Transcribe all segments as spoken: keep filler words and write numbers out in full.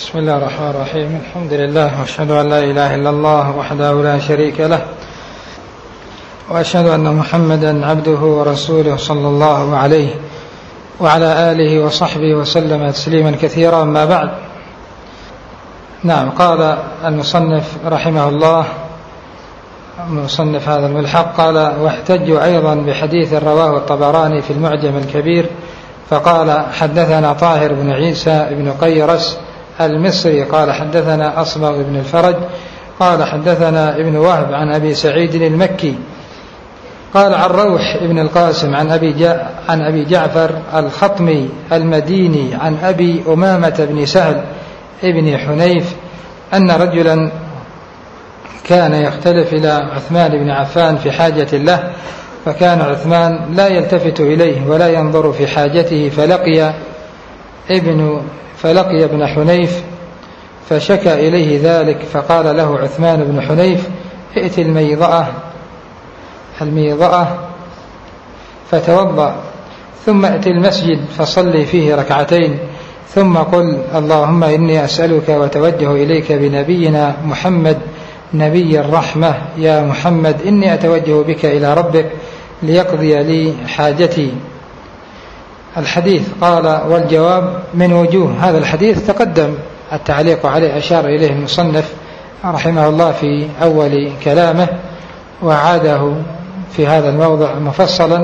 بسم الله الرحمن الرحيم. الحمد لله وأشهد أن لا إله إلا الله وحده لا شريك له، وأشهد أن محمدا عبده ورسوله صلى الله عليه وعلى آله وصحبه وسلم تسليما كثيرا. ما بعد، نعم، قال المصنف رحمه الله مصنف هذا الملحق قال: واحتجوا أيضا بحديث رواه الطبراني في المعجم الكبير، فقال: حدثنا طاهر بن عيسى بن قيرس المصري قال: حدثنا أصبغ بن الفرج قال: حدثنا ابن وهب عن أبي سعيد المكي قال: عن روح بن القاسم عن أبي, جا عن أبي جعفر الخطمي المديني عن أبي أمامة بن سهل ابن حنيف أن رجلا كان يختلف إلى عثمان بن عفان في حاجة له، فكان عثمان لا يلتفت إليه ولا ينظر في حاجته، فلقي ابن فلقي ابن حنيف فشكى إليه ذلك، فقال له عثمان بن حنيف: ائت الميضأة الميضأة فتوضأ، ثم ائت المسجد فصلي فيه ركعتين، ثم قل: اللهم إني أسألك وتوجه إليك بنبينا محمد نبي الرحمة، يا محمد إني أتوجه بك إلى ربك ليقضي لي حاجتي. الحديث قال: والجواب من وجوه. هذا الحديث تقدم التعليق عليه، أشار إليه المصنف رحمه الله في أول كلامه، وعاده في هذا الموضع مفصلا،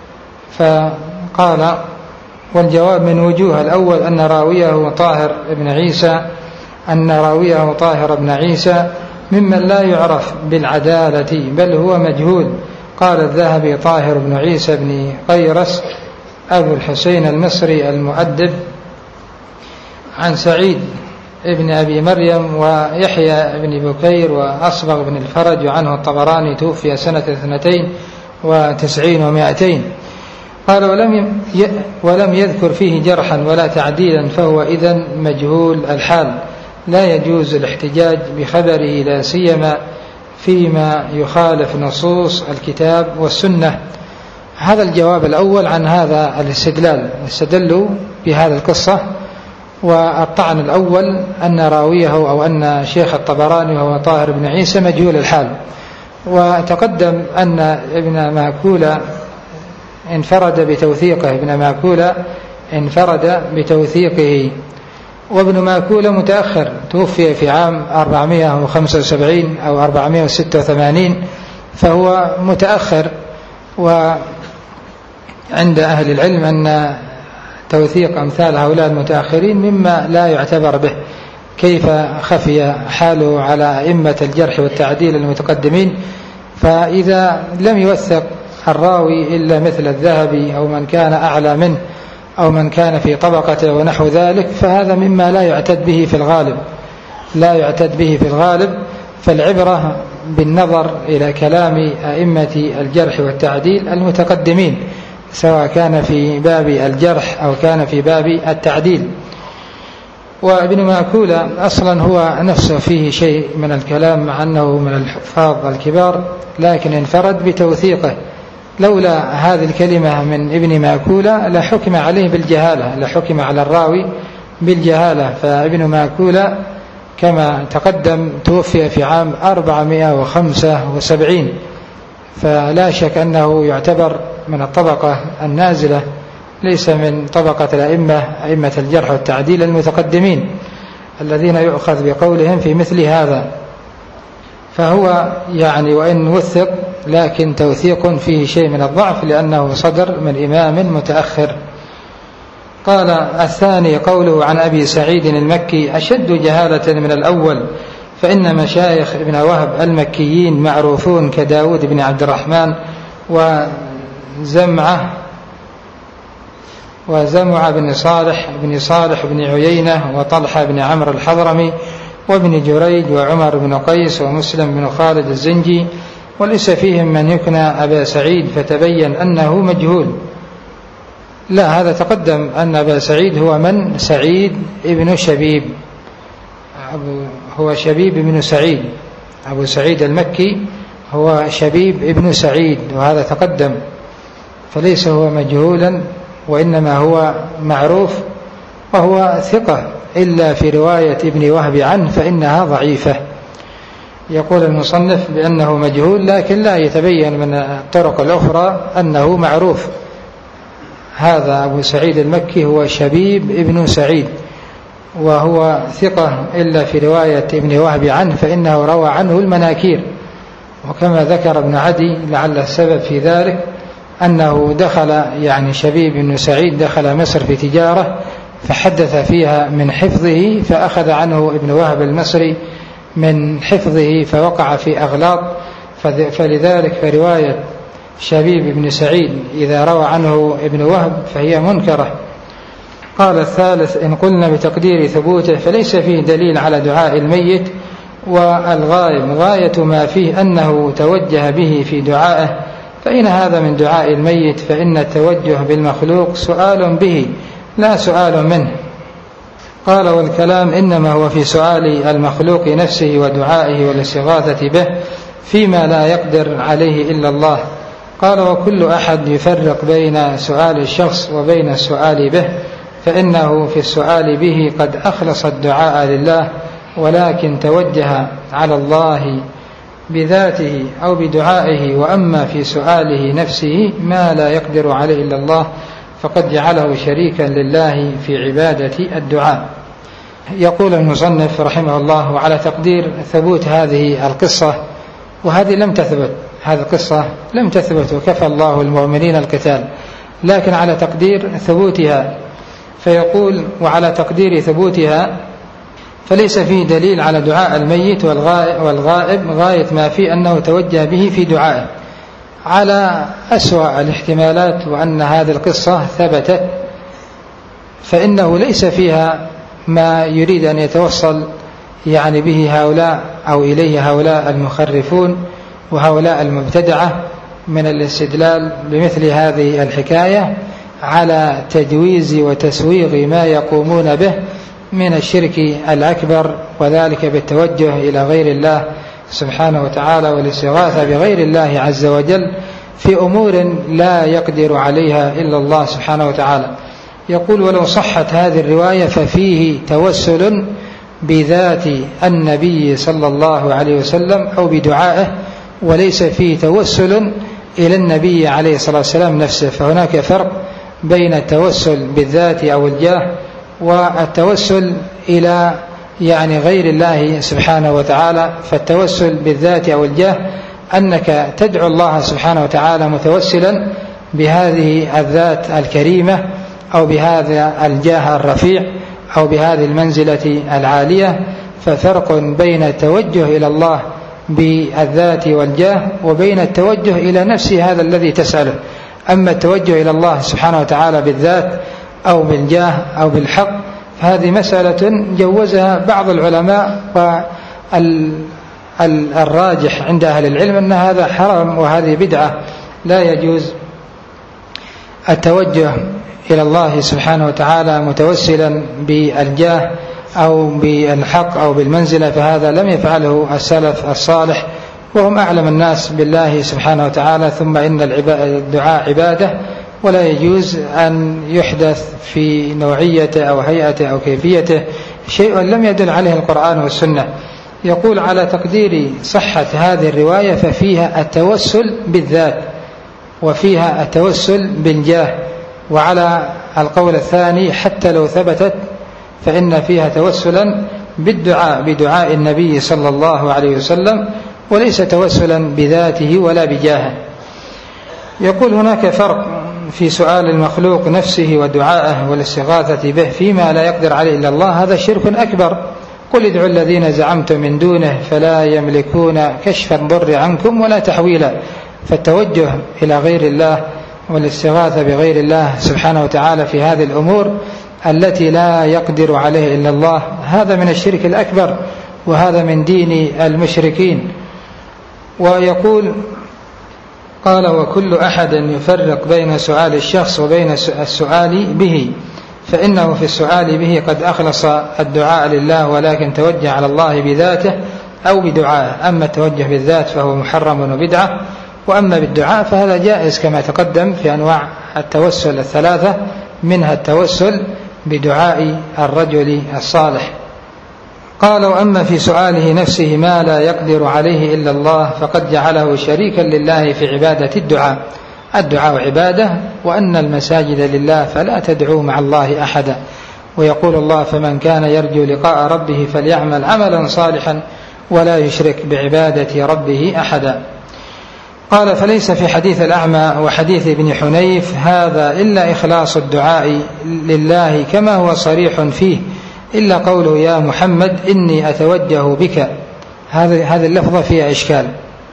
فقال: والجواب من وجوه. الأول أن راويه طاهر بن عيسى أن راويه طاهر بن عيسى ممن لا يعرف بالعدالة، بل هو مجهول. قال الذهبي: طاهر بن عيسى بن قيرس أبو الحسين المصري المؤدب، عن سعيد ابن أبي مريم ويحيى بن بكير وأصبغ بن الفرج، وعنه الطبراني توفي سنة اثنتين وتسعين ومائتين. قال: ولم ولم يذكر فيه جرحا ولا تعديلا، فهو إذن مجهول الحال، لا يجوز الاحتجاج بخبره، لا سيما فيما يخالف نصوص الكتاب والسنة. هذا الجواب الأول عن هذا الاستدلال، استدلوا بهذا القصة. والطعن الأول أن راويه أو أن شيخ الطبراني وهو طاهر بن عيسى مجهول الحال، وتقدم أن ابن ماكولة انفرد بتوثيقه ابن ماكولة انفرد بتوثيقه وابن ماكولة متأخر، توفي في عام أربعمائة وخمسة وسبعين أو أربعمائة وستة وثمانين، فهو متأخر. وعند أهل العلم أن توثيق أمثال هؤلاء المتأخرين مما لا يعتبر به، كيف خفي حاله على أئمة الجرح والتعديل المتقدمين. فإذا لم يوثق الراوي إلا مثل الذهبي أو من كان أعلى منه أو من كان في طبقته ونحو ذلك، فهذا مما لا يعتد به في الغالب لا يعتد به في الغالب فالعبرة بالنظر إلى كلام أئمة الجرح والتعديل المتقدمين، سواء كان في باب الجرح أو كان في باب التعديل. وابن ماكولة أصلا هو نفسه فيه شيء من الكلام، مع أنه من الحفاظ الكبار، لكن انفرد بتوثيقه. لولا هذه الكلمة من ابن ماكولة لحكم عليه بالجهالة، لحكم على الراوي بالجهالة. فابن ماكولة كما تقدم توفي في عام أربعمائة وخمسة وسبعين، فلا شك أنه يعتبر من الطبقة النازلة، ليس من طبقة الأئمة أئمة الجرح والتعديل المتقدمين الذين يؤخذ بقولهم في مثل هذا. فهو يعني وإن وثق لكن توثيق فيه شيء من الضعف، لأنه صدر من إمام متأخر. قال الثاني قوله عن أبي سعيد المكي: أشد جهالة من الأول، فإن مشايخ ابن وهب المكيين معروفون كداود بن عبد الرحمن وزمعة وزمع بن صالح بن صالح بن عيينة وطلحة بن عمرو الحضرمي وابن جريج وعمر بن قيس ومسلم بن خالد الزنجي، وليس فيهم من يكنى أبا سعيد فتبين أنه مجهول. لا، هذا تقدم أن أبا سعيد هو من؟ سعيد ابن شبيب، هو شبيب ابن سعيد، أبو سعيد المكي هو شبيب ابن سعيد، وهذا تقدم، فليس هو مجهولا، وإنما هو معروف وهو ثقة إلا في رواية ابن وهب عنه فإنها ضعيفة. يقول المصنف بأنه مجهول، لكن لا يتبين من الطرق الأخرى أنه معروف. هذا أبو سعيد المكي هو شبيب ابن سعيد، وهو ثقة إلا في رواية ابن وهب عنه فإنه روى عنه المناكير. وكما ذكر ابن عدي لعل السبب في ذلك أنه دخل يعني شبيب بن سعيد دخل مصر في تجارة فحدث فيها من حفظه، فأخذ عنه ابن وهب المصري من حفظه فوقع في أغلاط، فلذلك فرواية شبيب بن سعيد إذا روى عنه ابن وهب فهي منكرة. قال الثالث: إن قلنا بتقدير ثبوته فليس فيه دليل على دعاء الميت والغائب، غاية ما فيه أنه توجه به في دعائه، فإن هذا من دعاء الميت فإن التوجه بالمخلوق سؤال به لا سؤال منه. قال: والكلام إنما هو في سؤال المخلوق نفسه ودعائه والاستغاثة به فيما لا يقدر عليه إلا الله. قال: وكل أحد يفرق بين سؤال الشخص وبين السؤال به، فإنه في السؤال به قد أخلص الدعاء لله، ولكن توجه على الله بذاته أو بدعائه. وأما في سؤاله نفسه ما لا يقدر عليه إلا الله فقد جعله شريكا لله في عبادة الدعاء. يقول المصنف رحمه الله: وعلى تقدير ثبوت هذه القصة، وهذه لم تثبت، هذه القصة لم تثبت وكفى الله المؤمنين القتال، لكن على تقدير ثبوتها، فيقول: وعلى تقدير ثبوتها فليس فيه دليل على دعاء الميت والغائب، غاية ما فيه أنه توجه به في دعائه على أسوأ الاحتمالات، وأن هذه القصة ثبتت فإنه ليس فيها ما يريد أن يتوصل يعني به هؤلاء أو إليه هؤلاء المخرفون وهؤلاء المبتدعة من الاستدلال بمثل هذه الحكاية على تجويز وتسويغ ما يقومون به من الشرك الأكبر، وذلك بالتوجه إلى غير الله سبحانه وتعالى والاستغاثة بغير الله عز وجل في أمور لا يقدر عليها إلا الله سبحانه وتعالى. يقول: ولو صحت هذه الرواية ففيه توسل بذات النبي صلى الله عليه وسلم أو بدعائه، وليس فيه توسل إلى النبي عليه الصلاة والسلام نفسه. فهناك فرق بين التوسل بالذات أو الجاه والتوسل إلى يعني غير الله سبحانه وتعالى. فالتوسل بالذات أو الجاه أنك تدعو الله سبحانه وتعالى متوسلا بهذه الذات الكريمة أو بهذا الجاه الرفيع أو بهذه المنزلة العالية. ففرق بين التوجه إلى الله بالذات والجاه وبين التوجه إلى نفس هذا الذي تسأله. أما التوجه إلى الله سبحانه وتعالى بالذات أو بالجاه أو بالحق فهذه مسألة جوزها بعض العلماء، والراجح عند أهل العلم أن هذا حرام وهذه بدعة، لا يجوز التوجه إلى الله سبحانه وتعالى متوسلا بالجاه أو بالحق أو بالمنزلة، فهذا لم يفعله السلف الصالح وهم أعلم الناس بالله سبحانه وتعالى. ثم إن الدعاء عبادة، ولا يجوز أن يحدث في نوعيته أو هيئته أو كيفيته شيء لم يدل عليه القرآن والسنة. يقول: على تقدير صحة هذه الرواية ففيها التوسل بالذات وفيها التوسل بالجاه، وعلى القول الثاني حتى لو ثبتت فإن فيها توسلا بالدعاء بدعاء النبي صلى الله عليه وسلم، وليس توسلا بذاته ولا بجاهه. يقول: هناك فرق في سؤال المخلوق نفسه ودعائه والاستغاثة به فيما لا يقدر عليه إلا الله، هذا شرك أكبر. قل ادعوا الذين زعمتم من دونه فلا يملكون كشف الضر عنكم ولا تحويلا. فالتوجه إلى غير الله والاستغاثة بغير الله سبحانه وتعالى في هذه الأمور التي لا يقدر عليه إلا الله هذا من الشرك الأكبر، وهذا من دين المشركين. ويقول: قال: وكل أحد يفرق بين سؤال الشخص وبين السؤال به، فإنه في السؤال به قد أخلص الدعاء لله، ولكن توجه على الله بذاته أو بدعائه. أما التوجه بالذات فهو محرم وبدعة، وأما بالدعاء فهذا جائز كما تقدم في أنواع التوسل الثلاثة، منها التوسل بدعاء الرجل الصالح. قال: وأما في سؤاله نفسه ما لا يقدر عليه إلا الله فقد جعله شريكا لله في عبادة الدعاء. الدعاء عبادة، وأن المساجد لله فلا تدعوا مع الله أحدا. ويقول الله: فمن كان يرجو لقاء ربه فليعمل عملا صالحا ولا يشرك بعبادة ربه أحدا. قال: فليس في حديث الأعمى وحديث ابن حنيف هذا إلا إخلاص الدعاء لله كما هو صريح فيه، إلا قوله: يا محمد إني أتوجه بك. هذه اللفظة فيها إشكال،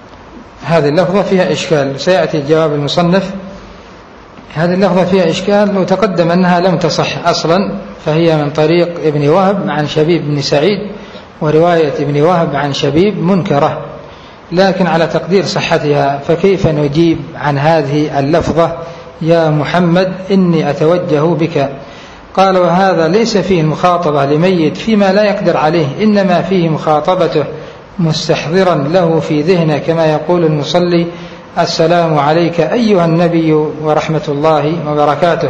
هذه اللفظة فيها إشكال، سيأتي جواب المصنف. هذه اللفظة فيها إشكال، وتقدم أنها لم تصح أصلا، فهي من طريق ابن وهب عن شبيب بن سعيد، ورواية ابن وهب عن شبيب منكرة، لكن على تقدير صحتها فكيف نجيب عن هذه اللفظة: يا محمد إني أتوجه بك؟ قال: وهذا ليس فيه المخاطبة لميت فيما لا يقدر عليه، إنما فيه مخاطبته مستحضرا له في ذهنه، كما يقول المصلي: السلام عليك أيها النبي ورحمة الله وبركاته.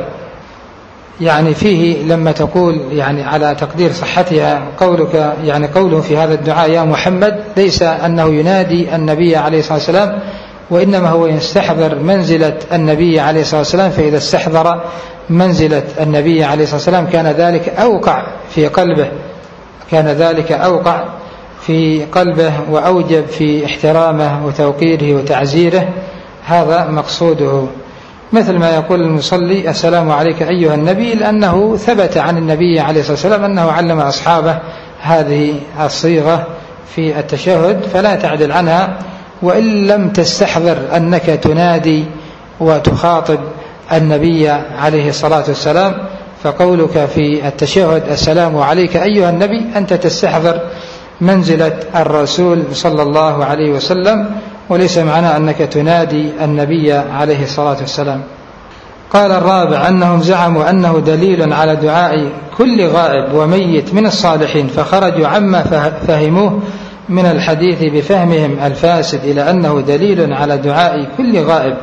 يعني فيه لما تقول يعني على تقدير صحتها قولك، يعني قوله في هذا الدعاء يا محمد، ليس أنه ينادي النبي عليه الصلاة والسلام، وإنما هو يستحضر منزلة النبي عليه الصلاة والسلام، فإذا استحضر منزلة النبي عليه الصلاة والسلام كان ذلك أوقع في قلبه، كان ذلك أوقع في قلبه وأوجب في احترامه وتوقيره وتعزيره. هذا مقصوده، مثل ما يقول المصلي: السلام عليك أيها النبي، لأنه ثبت عن النبي عليه الصلاة والسلام أنه علم أصحابه هذه الصيغة في التشهد، فلا تعدل عنها. وإن لم تستحضر أنك تنادي وتخاطب النبي عليه الصلاة والسلام، فقولك في التشهد السلام عليك أيها النبي أنت تستحضر منزلة الرسول صلى الله عليه وسلم، وليس معنى أنك تنادي النبي عليه الصلاة والسلام. قال: الرابع أنهم زعموا أنه دليل على دعاء كل غائب وميت من الصالحين، فخرجوا عما فهموه من الحديث بفهمهم الفاسد إلى أنه دليل على دعاء كل غائب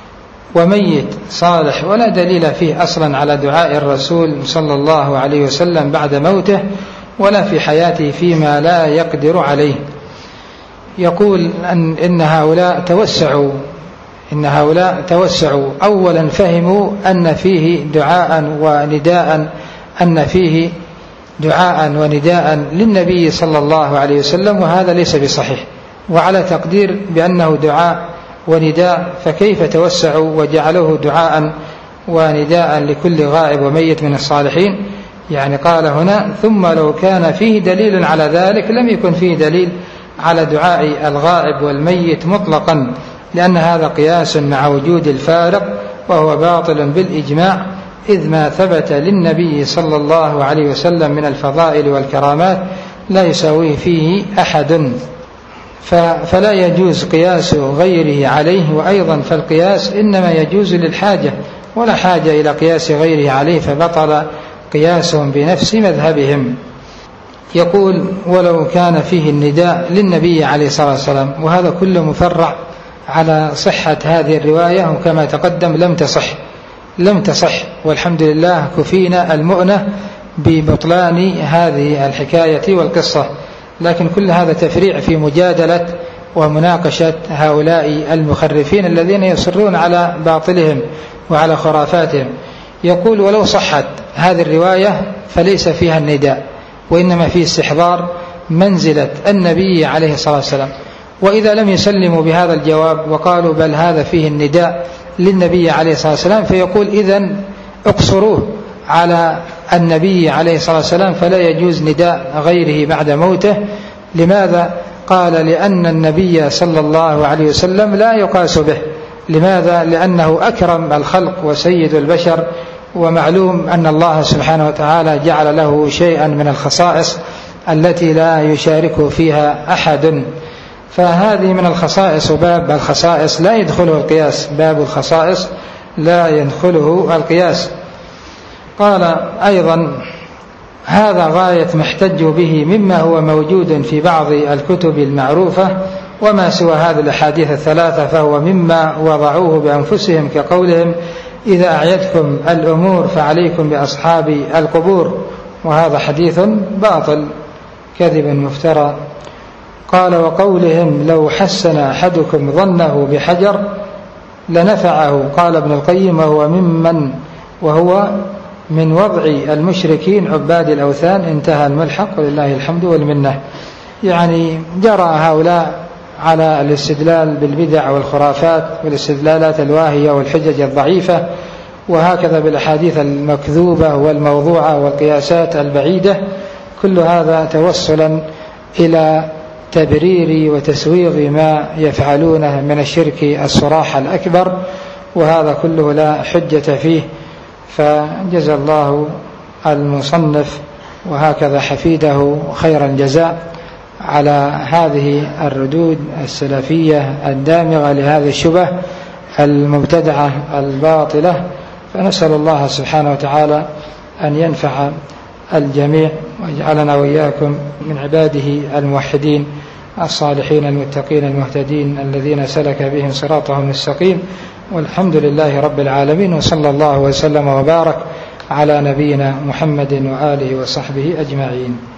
وميت صالح، ولا دليل فيه أصلا على دعاء الرسول صلى الله عليه وسلم بعد موته ولا في حياته فيما لا يقدر عليه. يقول أن إن هؤلاء توسعوا إن هؤلاء توسعوا أولا فهموا أن فيه دعاء ونداء أن فيه دعاء ونداء للنبي صلى الله عليه وسلم، وهذا ليس بصحيح. وعلى تقدير بأنه دعاء ونداء، فكيف توسعوا وجعلوه دعاء ونداء لكل غائب وميت من الصالحين؟ يعني قال هنا: ثم لو كان فيه دليل على ذلك لم يكن فيه دليل على دعاء الغائب والميت مطلقا، لأن هذا قياس مع وجود الفارق، وهو باطل بالإجماع، إذ ما ثبت للنبي صلى الله عليه وسلم من الفضائل والكرامات لا يساويه فيه أحد، فلا يجوز قياس غيره عليه. وأيضا فالقياس إنما يجوز للحاجة، ولا حاجة إلى قياس غيره عليه، فبطل قياسهم بنفس مذهبهم. يقول: ولو كان فيه النداء للنبي عليه الصلاة والسلام، وهذا كله مفرع على صحة هذه الرواية، وكما تقدم لم تصح لم تصح والحمد لله كفينا المؤنة ببطلان هذه الحكاية والقصة. لكن كل هذا تفريع في مجادلة ومناقشة هؤلاء المخرفين الذين يصرون على باطلهم وعلى خرافاتهم. يقول: ولو صحت هذه الرواية فليس فيها النداء، وإنما فيه استحضار منزلة النبي عليه الصلاة والسلام. وإذا لم يسلموا بهذا الجواب وقالوا بل هذا فيه النداء للنبي عليه الصلاة والسلام، فيقول: إذن اقصروه على النبي عليه الصلاة والسلام، فلا يجوز نداء غيره بعد موته. لماذا؟ قال: لأن النبي صلى الله عليه وسلم لا يقاس به. لماذا؟ لأنه أكرم الخلق وسيد البشر، ومعلوم أن الله سبحانه وتعالى جعل له شيئا من الخصائص التي لا يشاركه فيها أحد، فهذه من الخصائص، وباب الخصائص لا يدخله القياس، باب الخصائص لا يدخله القياس. قال أيضا: هذا غاية ما احتجوا به مما هو موجود في بعض الكتب المعروفة، وما سوى هذه الأحاديث الثلاثة فهو مما وضعوه بأنفسهم، كقولهم: إذا أعيتكم الأمور فعليكم بأصحاب القبور، وهذا حديث باطل كذب مفترى. قال وقولهم لو حسن أحدكم ظنه بحجر لنفعه، قال ابن القيم وهو ممن وهو من وضع المشركين عباد الأوثان. انتهى الملحق ولله الحمد والمنة. يعني جرى هؤلاء على الاستدلال بالبدع والخرافات والاستدلالات الواهية والحجج الضعيفة، وهكذا بالأحاديث المكذوبة والموضوعة والقياسات البعيدة، كل هذا توصلا إلى تبرير وتسويغ ما يفعلونه من الشرك الصراح الأكبر، وهذا كله لا حجة فيه. فجزى الله المصنف وهكذا حفيده خير الجزاء على هذه الردود السلفية الدامغة لهذه الشبه المبتدعة الباطلة. فنسأل الله سبحانه وتعالى أن ينفع الجميع ويجعلنا وإياكم من عباده الموحدين الصالحين المتقين المهتدين الذين سلك بهم صراطهم المستقيم. والحمد لله رب العالمين، وصلى الله وسلم وبارك على نبينا محمد وآله وصحبه أجمعين.